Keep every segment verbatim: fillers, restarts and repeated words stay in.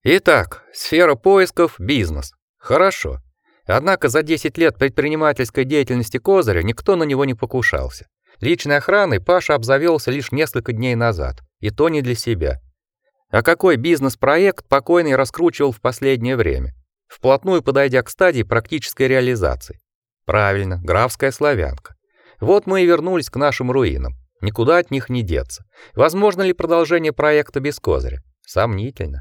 Итак, сфера поисков — бизнес. Хорошо. Однако за десять лет предпринимательской деятельности Козыря никто на него не покушался. Личной охраной Паша обзавелся лишь несколько дней назад, и то не для себя. А какой бизнес-проект покойный раскручивал в последнее время, вплотную подойдя к стадии практической реализации? Правильно, графская славянка. Вот мы и вернулись к нашим руинам. Никуда от них не деться. Возможно ли продолжение проекта без Козыря? Сомнительно.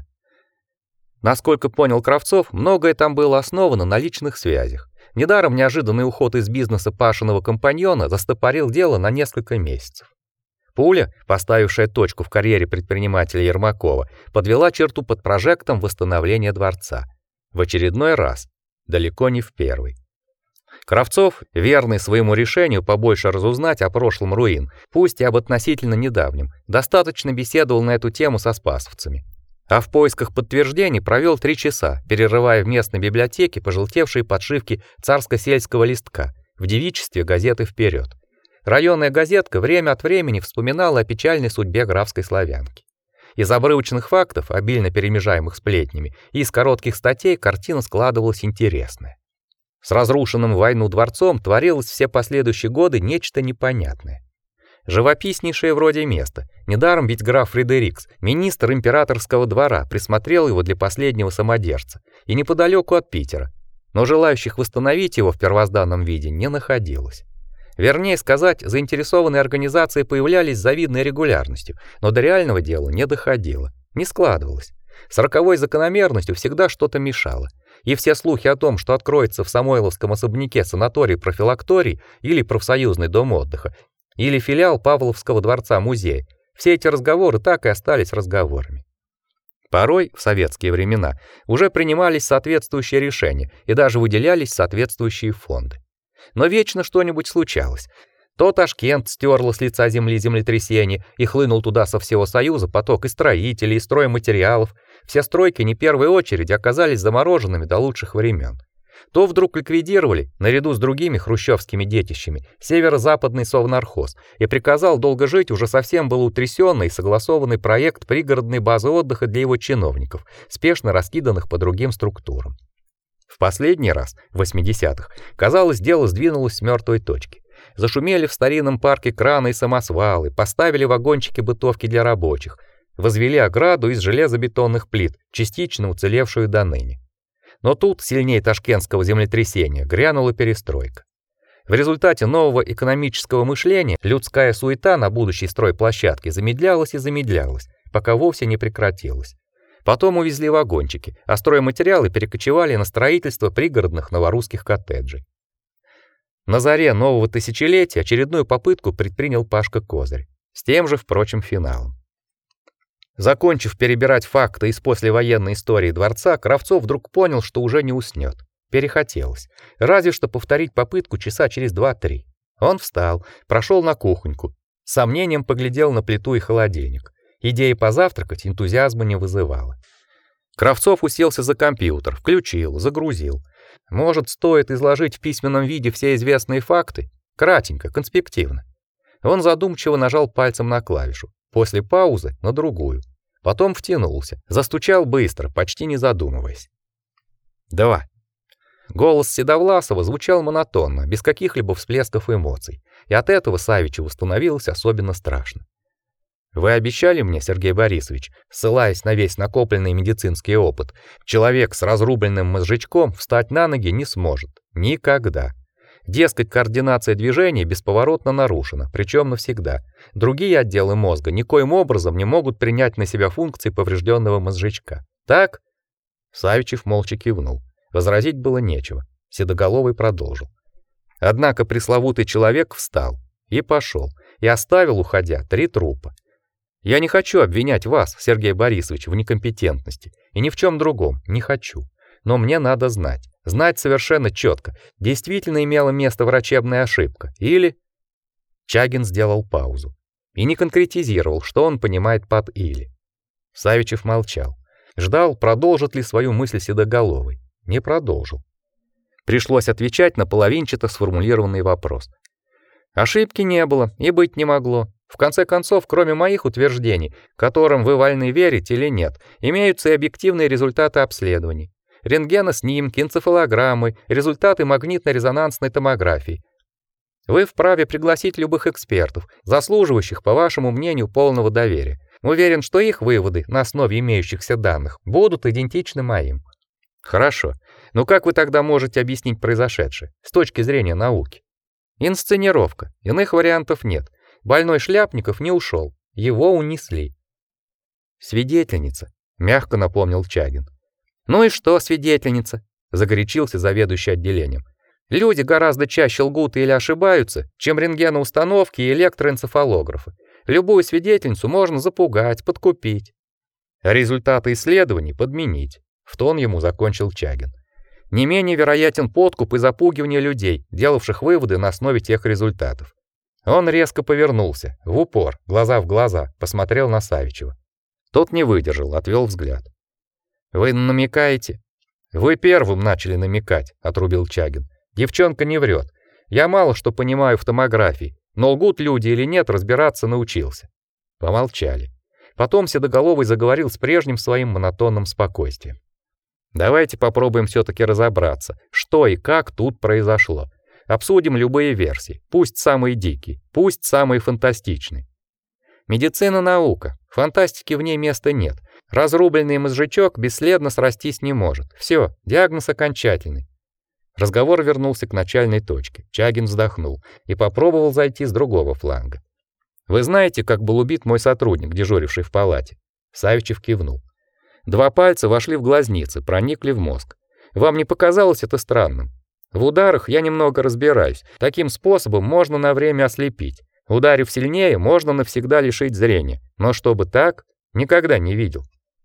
Насколько понял Кравцов, многое там было основано на личных связях. Недаром неожиданный уход из бизнеса Пашиного компаньона застопорил дело на несколько месяцев. Пуля, поставившая точку в карьере предпринимателя Ермакова, подвела черту под прожектом восстановления дворца. В очередной раз, далеко не в первый. Кравцов, верный своему решению побольше разузнать о прошлом руин, пусть и об относительно недавнем, достаточно беседовал на эту тему со спасовцами. А в поисках подтверждений провел три часа, перерывая в местной библиотеке пожелтевшие подшивки царско-сельского листка, в девичестве газеты «Вперед». Районная газетка время от времени вспоминала о печальной судьбе графской славянки. Из обрывочных фактов, обильно перемежаемых сплетнями, и из коротких статей картина складывалась интересная. С разрушенным в войну дворцом творилось все последующие годы нечто непонятное. Живописнейшее вроде место. Недаром ведь граф Фредерикс, министр императорского двора, присмотрел его для последнего самодержца, и неподалеку от Питера. Но желающих восстановить его в первозданном виде не находилось. Вернее сказать, заинтересованные организации появлялись с завидной регулярностью, но до реального дела не доходило, не складывалось. С роковой закономерностью всегда что-то мешало. И все слухи о том, что откроется в Самойловском особняке санаторий-профилакторий или профсоюзный дом отдыха, или филиал Павловского дворца-музея, все эти разговоры так и остались разговорами. Порой, в советские времена, уже принимались соответствующие решения и даже выделялись соответствующие фонды. Но вечно что-нибудь случалось. То Ташкент стерло с лица земли землетрясение, и хлынул туда со всего Союза поток и строителей, и стройматериалов. Все стройки не первой очереди оказались замороженными до лучших времен. То вдруг ликвидировали, наряду с другими хрущевскими детищами, северо-западный Совнархоз и приказал долго жить уже совсем был утрясённый и согласованный проект пригородной базы отдыха для его чиновников, спешно раскиданных по другим структурам. В последний раз, в восьмидесятых, казалось, дело сдвинулось с мёртвой точки. Зашумели в старинном парке краны и самосвалы, поставили вагончики бытовки для рабочих, возвели ограду из железобетонных плит, частично уцелевшую до ныне. Но тут, сильнее ташкентского землетрясения, грянула перестройка. В результате нового экономического мышления людская суета на будущей стройплощадке замедлялась и замедлялась, пока вовсе не прекратилась. Потом увезли вагончики, а стройматериалы перекочевали на строительство пригородных новорусских коттеджей. На заре нового тысячелетия очередную попытку предпринял Пашка Козырь, с тем же, впрочем, финалом. Закончив перебирать факты из послевоенной истории дворца, Кравцов вдруг понял, что уже не уснёт. Перехотелось. Разве что повторить попытку часа через два-три. Он встал, прошёл на кухоньку, с сомнением поглядел на плиту и холодильник. Идея позавтракать энтузиазма не вызывала. Кравцов уселся за компьютер, включил, загрузил. Может, стоит изложить в письменном виде все известные факты? Кратенько, конспективно. Он задумчиво нажал пальцем на клавишу. После паузы на другую. Потом втянулся, застучал быстро, почти не задумываясь. Два. Голос Седовласова звучал монотонно, без каких-либо всплесков эмоций, и от этого Савичеву становилось особенно страшно. Вы обещали мне, Сергей Борисович, ссылаясь на весь накопленный медицинский опыт, человек с разрубленным мозжечком встать на ноги не сможет. Никогда. Дескать, координация движений бесповоротно нарушена, причем навсегда. Другие отделы мозга никоим образом не могут принять на себя функции поврежденного мозжечка. Так? Савичев молча кивнул. Возразить было нечего. Седоголовый продолжил. Однако пресловутый человек встал и пошел, и оставил, уходя, три трупа. Я не хочу обвинять вас, Сергей Борисович, в некомпетентности, и ни в чем другом не хочу. Но мне надо знать, знать совершенно четко, действительно имела место врачебная ошибка или... Чагин сделал паузу и не конкретизировал, что он понимает под «или». Савичев молчал, ждал, продолжит ли свою мысль Седоголовый. Не продолжил. Пришлось отвечать на половинчато сформулированный вопрос. Ошибки не было и быть не могло. В конце концов, кроме моих утверждений, которым вы вольны верить или нет, имеются и объективные результаты обследований. Рентгеноснимки, энцефалограммы, результаты магнитно-резонансной томографии. Вы вправе пригласить любых экспертов, заслуживающих, по вашему мнению, полного доверия. Уверен, что их выводы на основе имеющихся данных будут идентичны моим. Хорошо. Но как вы тогда можете объяснить произошедшее с точки зрения науки? Инсценировка. Иных вариантов нет. Больной Шляпников не ушел, его унесли. Свидетельница, мягко напомнил Чагин. Ну и что, свидетельница? Загорячился заведующий отделением. Люди гораздо чаще лгут или ошибаются, чем рентгеноустановки и электроэнцефалографы. Любую свидетельницу можно запугать, подкупить. А результаты исследований подменить. В тон ему закончил Чагин. Не менее вероятен подкуп и запугивание людей, делавших выводы на основе тех результатов. Он резко повернулся, в упор, глаза в глаза, посмотрел на Савичева. Тот не выдержал, отвел взгляд. Вы намекаете? Вы первым начали намекать, отрубил Чагин. Девчонка не врет. Я мало что понимаю в томографии, но лгут люди или нет, разбираться научился. Помолчали. Потом Седоголовый заговорил с прежним своим монотонным спокойствием. Давайте попробуем все-таки разобраться, что и как тут произошло. Обсудим любые версии, пусть самые дикие, пусть самые фантастичные. Медицина наука, фантастики в ней места нет. Разрубленный мозжечок бесследно срастись не может. Все, диагноз окончательный. Разговор вернулся к начальной точке. Чагин вздохнул и попробовал зайти с другого фланга. Вы знаете, как был убит мой сотрудник, дежуривший в палате? Савичев кивнул. Два пальца вошли в глазницы, проникли в мозг. Вам не показалось это странным? В ударах я немного разбираюсь. Таким способом можно на время ослепить. Ударив сильнее, можно навсегда лишить зрения. Но чтобы так, никогда не видел.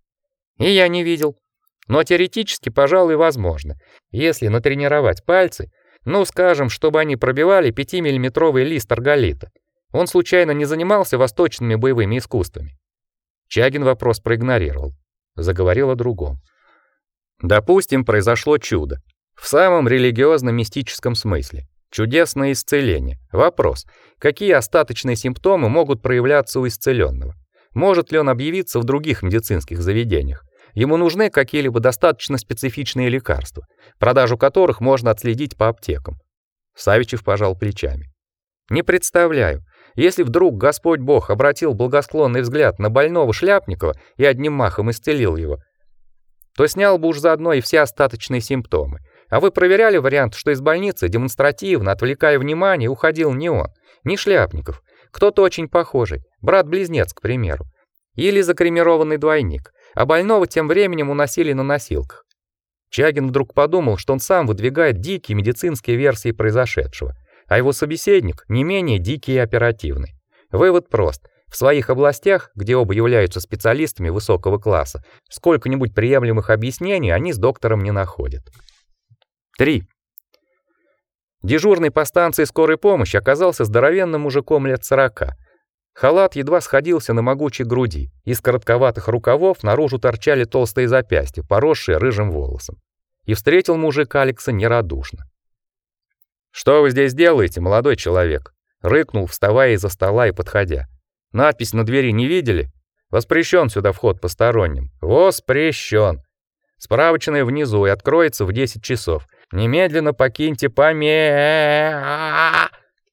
И я не видел. Но теоретически, пожалуй, возможно. Если натренировать пальцы, ну, скажем, чтобы они пробивали пятимиллиметровый лист арголита. Он случайно не занимался восточными боевыми искусствами? Чагин вопрос проигнорировал. Заговорил о другом. Допустим, произошло чудо. В самом религиозно-мистическом смысле. Чудесное исцеление. Вопрос: какие остаточные симптомы могут проявляться у исцеленного? Может ли он объявиться в других медицинских заведениях? Ему нужны какие-либо достаточно специфичные лекарства, продажу которых можно отследить по аптекам. Савичев пожал плечами. Не представляю. Если вдруг Господь Бог обратил благосклонный взгляд на больного Шляпникова и одним махом исцелил его, то снял бы уж заодно и все остаточные симптомы. А вы проверяли вариант, что из больницы демонстративно, отвлекая внимание, уходил не он, не Шляпников, кто-то очень похожий, брат-близнец, к примеру, или закремированный двойник, а больного тем временем уносили на носилках. Чагин вдруг подумал, что он сам выдвигает дикие медицинские версии произошедшего, а его собеседник не менее дикий и оперативный. Вывод прост. В своих областях, где оба являются специалистами высокого класса, сколько-нибудь приемлемых объяснений они с доктором не находят. три. Дежурный по станции скорой помощи оказался здоровенным мужиком лет сорока. Халат едва сходился на могучей груди, из коротковатых рукавов наружу торчали толстые запястья, поросшие рыжим волосом. И встретил мужик Алекса нерадушно. «Что вы здесь делаете, молодой человек?» — рыкнул, вставая из-за стола и подходя. «Надпись на двери не видели? Воспрещен сюда вход посторонним. Воспрещен. Справочная внизу и откроется в десять часов. Немедленно покиньте поме...»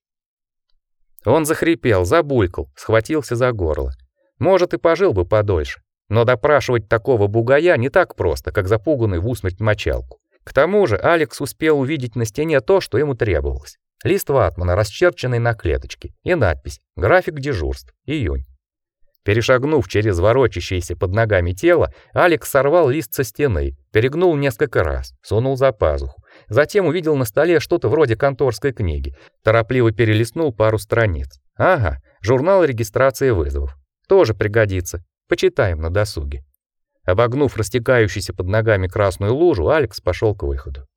Он захрипел, забулькал, схватился за горло. Может, и пожил бы подольше, но допрашивать такого бугая не так просто, как запуганный в усмерть мочалку. К тому же Алекс успел увидеть на стене то, что ему требовалось. Лист ватмана, расчерченный на клеточке, и надпись «График дежурств. Июнь». Перешагнув через ворочащееся под ногами тело, Алекс сорвал лист со стены, перегнул несколько раз, сунул за пазуху. Затем увидел на столе что-то вроде конторской книги, торопливо перелистнул пару страниц. Ага, журнал регистрации вызовов. Тоже пригодится. Почитаем на досуге. Обогнув растекающуюся под ногами красную лужу, Алекс пошел к выходу.